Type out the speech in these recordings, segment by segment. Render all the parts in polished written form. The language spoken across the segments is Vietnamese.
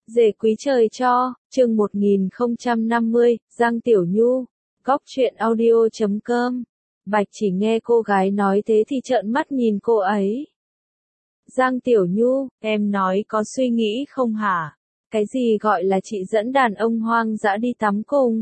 Dề quý trời cho, chương 1050, Giang Tiểu Nhu, Góc truyện audio.com. Bạch chỉ nghe cô gái nói thế thì trợn mắt nhìn cô ấy. Giang Tiểu Nhu, em nói có suy nghĩ không hả? Cái gì gọi là chị dẫn đàn ông hoang dã đi tắm cùng?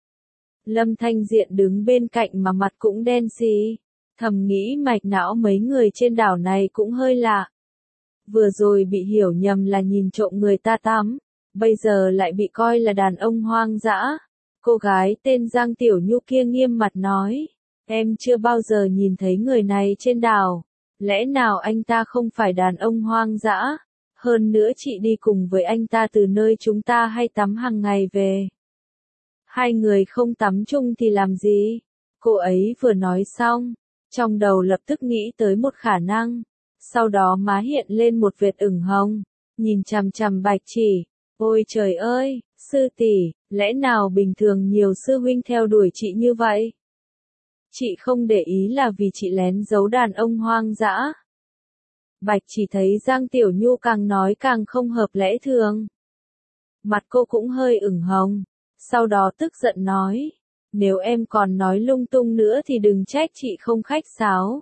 Lâm Thanh Diện đứng bên cạnh mà mặt cũng đen xì, thầm nghĩ mạch não mấy người trên đảo này cũng hơi lạ. Vừa rồi bị hiểu nhầm là nhìn trộm người ta tắm, bây giờ lại bị coi là đàn ông hoang dã. Cô gái tên Giang Tiểu Nhu kia nghiêm mặt nói, em chưa bao giờ nhìn thấy người này trên đảo, lẽ nào anh ta không phải đàn ông hoang dã? Hơn nữa chị đi cùng với anh ta từ nơi chúng ta hay tắm hàng ngày về. Hai người không tắm chung thì làm gì? Cô ấy vừa nói xong, trong đầu lập tức nghĩ tới một khả năng. Sau đó má hiện lên một vệt ửng hồng, nhìn chằm chằm Bạch Chỉ. Ôi trời ơi, sư tỷ, lẽ nào bình thường nhiều sư huynh theo đuổi chị như vậy? Chị không để ý là vì chị lén giấu đàn ông hoang dã. Bạch Chỉ thấy Giang Tiểu Nhu càng nói càng không hợp lẽ thường. Mặt cô cũng hơi ửng hồng, sau đó tức giận nói, nếu em còn nói lung tung nữa thì đừng trách chị không khách sáo.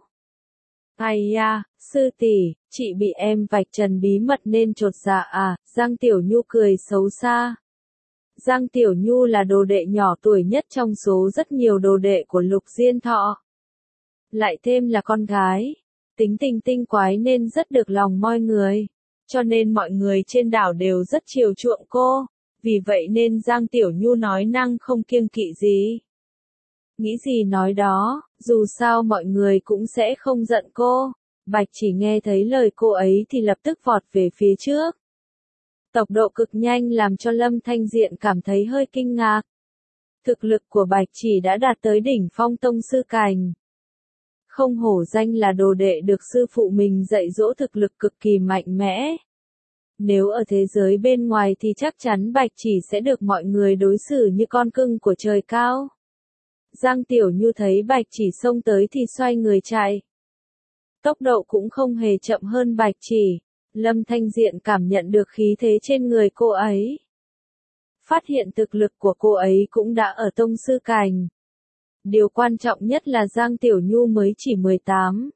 Ai da, sư tỷ, chị bị em vạch trần bí mật nên chột dạ à? Giang Tiểu Nhu cười xấu xa. Giang Tiểu Nhu là đồ đệ nhỏ tuổi nhất trong số rất nhiều đồ đệ của Lục Diên Thọ. Lại thêm là con gái, tính tình tinh quái nên rất được lòng mọi người, cho nên mọi người trên đảo đều rất chiều chuộng cô, vì vậy nên Giang Tiểu Nhu nói năng không kiêng kỵ gì. Nghĩ gì nói đó, dù sao mọi người cũng sẽ không giận cô. Bạch Chỉ nghe thấy lời cô ấy thì lập tức vọt về phía trước. Tốc độ cực nhanh làm cho Lâm Thanh Diện cảm thấy hơi kinh ngạc. Thực lực của Bạch Chỉ đã đạt tới đỉnh phong tông sư cảnh. Không hổ danh là đồ đệ được sư phụ mình dạy dỗ, thực lực cực kỳ mạnh mẽ. Nếu ở thế giới bên ngoài thì chắc chắn Bạch Chỉ sẽ được mọi người đối xử như con cưng của trời cao. Giang Tiểu Nhu thấy Bạch Chỉ xông tới thì xoay người chạy. Tốc độ cũng không hề chậm hơn Bạch Chỉ. Lâm Thanh Diện cảm nhận được khí thế trên người cô ấy. Phát hiện thực lực của cô ấy cũng đã ở tông sư cảnh. Điều quan trọng nhất là Giang Tiểu Nhu mới chỉ 18,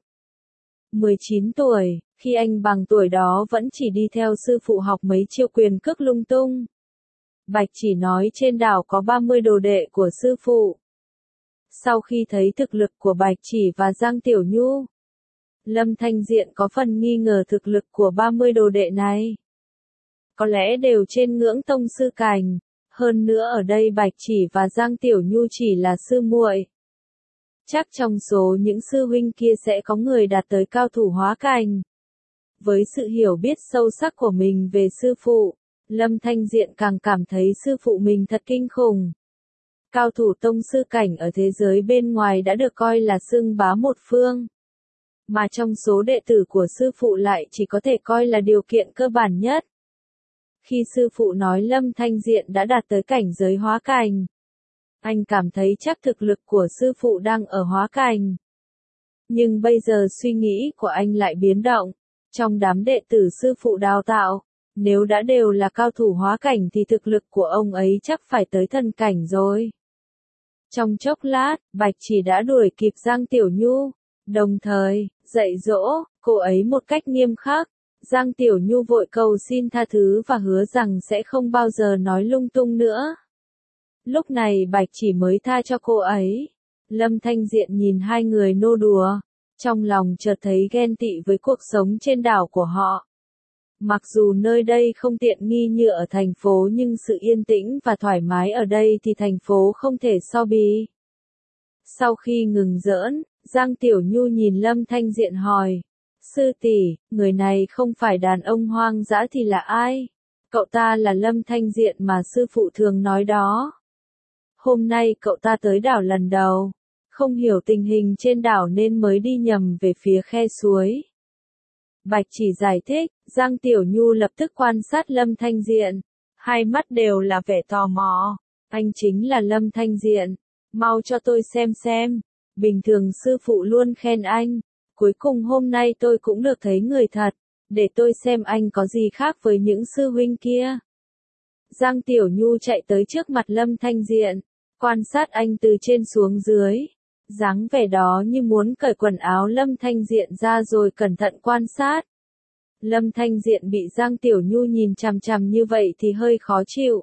19 tuổi, khi anh bằng tuổi đó vẫn chỉ đi theo sư phụ học mấy chiêu quyền cước lung tung. Bạch Chỉ nói trên đảo có 30 đồ đệ của sư phụ. Sau khi thấy thực lực của Bạch Chỉ và Giang Tiểu Nhu, Lâm Thanh Diện có phần nghi ngờ thực lực của 30 đồ đệ này. Có lẽ đều trên ngưỡng tông sư cảnh, hơn nữa ở đây Bạch Chỉ và Giang Tiểu Nhu chỉ là sư muội. Chắc trong số những sư huynh kia sẽ có người đạt tới cao thủ hóa cảnh. Với sự hiểu biết sâu sắc của mình về sư phụ, Lâm Thanh Diện càng cảm thấy sư phụ mình thật kinh khủng. Cao thủ tông sư cảnh ở thế giới bên ngoài đã được coi là xưng bá một phương. Mà trong số đệ tử của sư phụ lại chỉ có thể coi là điều kiện cơ bản nhất. Khi sư phụ nói Lâm Thanh Diện đã đạt tới cảnh giới hóa cảnh, anh cảm thấy chắc thực lực của sư phụ đang ở hóa cảnh. Nhưng bây giờ suy nghĩ của anh lại biến động. Trong đám đệ tử sư phụ đào tạo, nếu đã đều là cao thủ hóa cảnh thì thực lực của ông ấy chắc phải tới thần cảnh rồi. Trong chốc lát, Bạch Chỉ đã đuổi kịp Giang Tiểu Nhu, đồng thời dạy dỗ cô ấy một cách nghiêm khắc. Giang Tiểu Nhu vội cầu xin tha thứ và hứa rằng sẽ không bao giờ nói lung tung nữa. Lúc này Bạch Chỉ mới tha cho cô ấy. Lâm Thanh Diện nhìn hai người nô đùa, trong lòng chợt thấy ghen tị với cuộc sống trên đảo của họ. Mặc dù nơi đây không tiện nghi như ở thành phố nhưng sự yên tĩnh và thoải mái ở đây thì thành phố không thể so bì. Sau khi ngừng giỡn, Giang Tiểu Nhu nhìn Lâm Thanh Diện hỏi, sư tỷ, người này không phải đàn ông hoang dã thì là ai? Cậu ta là Lâm Thanh Diện mà sư phụ thường nói đó. Hôm nay cậu ta tới đảo lần đầu, không hiểu tình hình trên đảo nên mới đi nhầm về phía khe suối. Bạch Chỉ giải thích, Giang Tiểu Nhu lập tức quan sát Lâm Thanh Diện, hai mắt đều là vẻ tò mò. Anh chính là Lâm Thanh Diện, mau cho tôi xem. Bình thường sư phụ luôn khen anh, cuối cùng hôm nay tôi cũng được thấy người thật, để tôi xem anh có gì khác với những sư huynh kia. Giang Tiểu Nhu chạy tới trước mặt Lâm Thanh Diện, quan sát anh từ trên xuống dưới. Dáng vẻ đó như muốn cởi quần áo Lâm Thanh Diện ra rồi cẩn thận quan sát. Lâm Thanh Diện bị Giang Tiểu Nhu nhìn chằm chằm như vậy thì hơi khó chịu.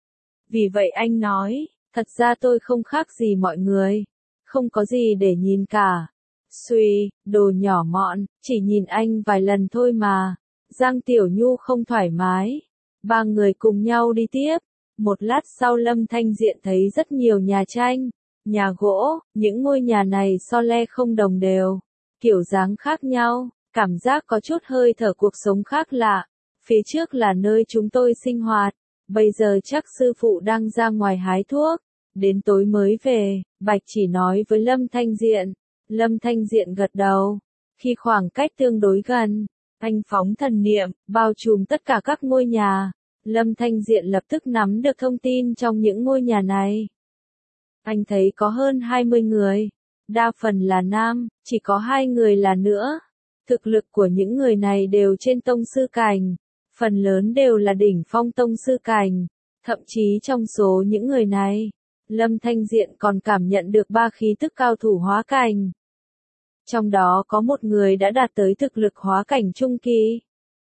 Vì vậy anh nói, thật ra tôi không khác gì mọi người. Không có gì để nhìn cả. Xuy, đồ nhỏ mọn, chỉ nhìn anh vài lần thôi mà. Giang Tiểu Nhu không thoải mái. Ba người cùng nhau đi tiếp. Một lát sau Lâm Thanh Diện thấy rất nhiều nhà tranh, nhà gỗ, những ngôi nhà này so le không đồng đều, kiểu dáng khác nhau, cảm giác có chút hơi thở cuộc sống khác lạ. Phía trước là nơi chúng tôi sinh hoạt, bây giờ chắc sư phụ đang ra ngoài hái thuốc, đến tối mới về, Bạch Chỉ nói với Lâm Thanh Diện. Lâm Thanh Diện gật đầu. Khi khoảng cách tương đối gần, anh phóng thần niệm, bao trùm tất cả các ngôi nhà. Lâm Thanh Diện lập tức nắm được thông tin trong những ngôi nhà này. Anh thấy có hơn 20 người, đa phần là nam, chỉ có 2 người là nữ. Thực lực của những người này đều trên tông sư cảnh, phần lớn đều là đỉnh phong tông sư cảnh. Thậm chí trong số những người này, Lâm Thanh Diện còn cảm nhận được 3 khí tức cao thủ hóa cảnh. Trong đó có một người đã đạt tới thực lực hóa cảnh trung kỳ.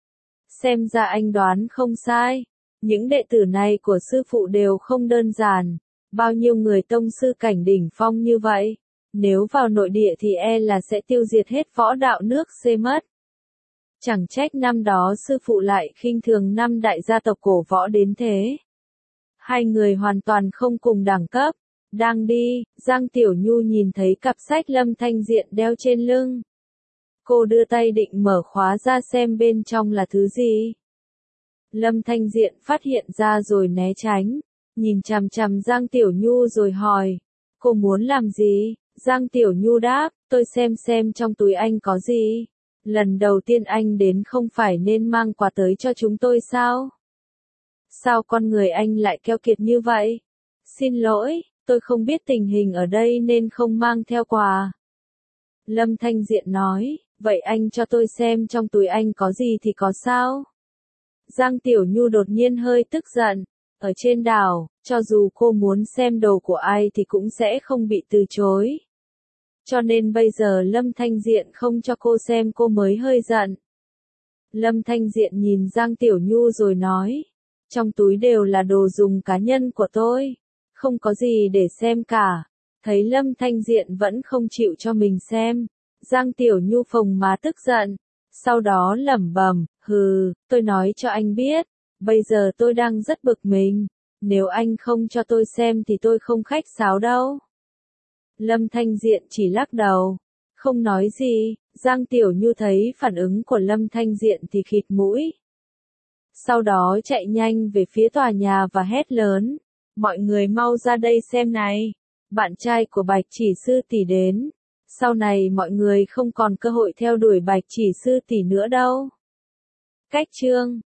Xem ra anh đoán không sai, những đệ tử này của sư phụ đều không đơn giản, bao nhiêu người tông sư cảnh đỉnh phong như vậy, nếu vào nội địa thì e là sẽ tiêu diệt hết võ đạo nước C mất. Chẳng trách năm đó sư phụ lại khinh thường 5 đại gia tộc cổ võ đến thế. Hai người hoàn toàn không cùng đẳng cấp. Đang đi, Giang Tiểu Nhu nhìn thấy cặp sách Lâm Thanh Diện đeo trên lưng. Cô đưa tay định mở khóa ra xem bên trong là thứ gì. Lâm Thanh Diện phát hiện ra rồi né tránh, nhìn chằm chằm Giang Tiểu Nhu rồi hỏi, cô muốn làm gì? Giang Tiểu Nhu đáp, tôi xem trong túi anh có gì. Lần đầu tiên anh đến không phải nên mang quà tới cho chúng tôi sao? Sao con người anh lại keo kiệt như vậy? Xin lỗi, tôi không biết tình hình ở đây nên không mang theo quà. Lâm Thanh Diện nói, vậy anh cho tôi xem trong túi anh có gì thì có sao? Giang Tiểu Nhu đột nhiên hơi tức giận, ở trên đảo, cho dù cô muốn xem đồ của ai thì cũng sẽ không bị từ chối. Cho nên bây giờ Lâm Thanh Diện không cho cô xem cô mới hơi giận. Lâm Thanh Diện nhìn Giang Tiểu Nhu rồi nói, trong túi đều là đồ dùng cá nhân của tôi, không có gì để xem cả. Thấy Lâm Thanh Diện vẫn không chịu cho mình xem, Giang Tiểu Nhu phồng má tức giận, sau đó lẩm bẩm, hừ, tôi nói cho anh biết, bây giờ tôi đang rất bực mình, nếu anh không cho tôi xem thì tôi không khách sáo đâu. Lâm Thanh Diện chỉ lắc đầu, không nói gì. Giang Tiểu Nhu thấy phản ứng của Lâm Thanh Diện thì khịt mũi. Sau đó chạy nhanh về phía tòa nhà và hét lớn, mọi người mau ra đây xem này, bạn trai của Bạch Chỉ sư tỷ đến. Sau này mọi người không còn cơ hội theo đuổi Bạch Chỉ sư tỷ nữa đâu. Cách chương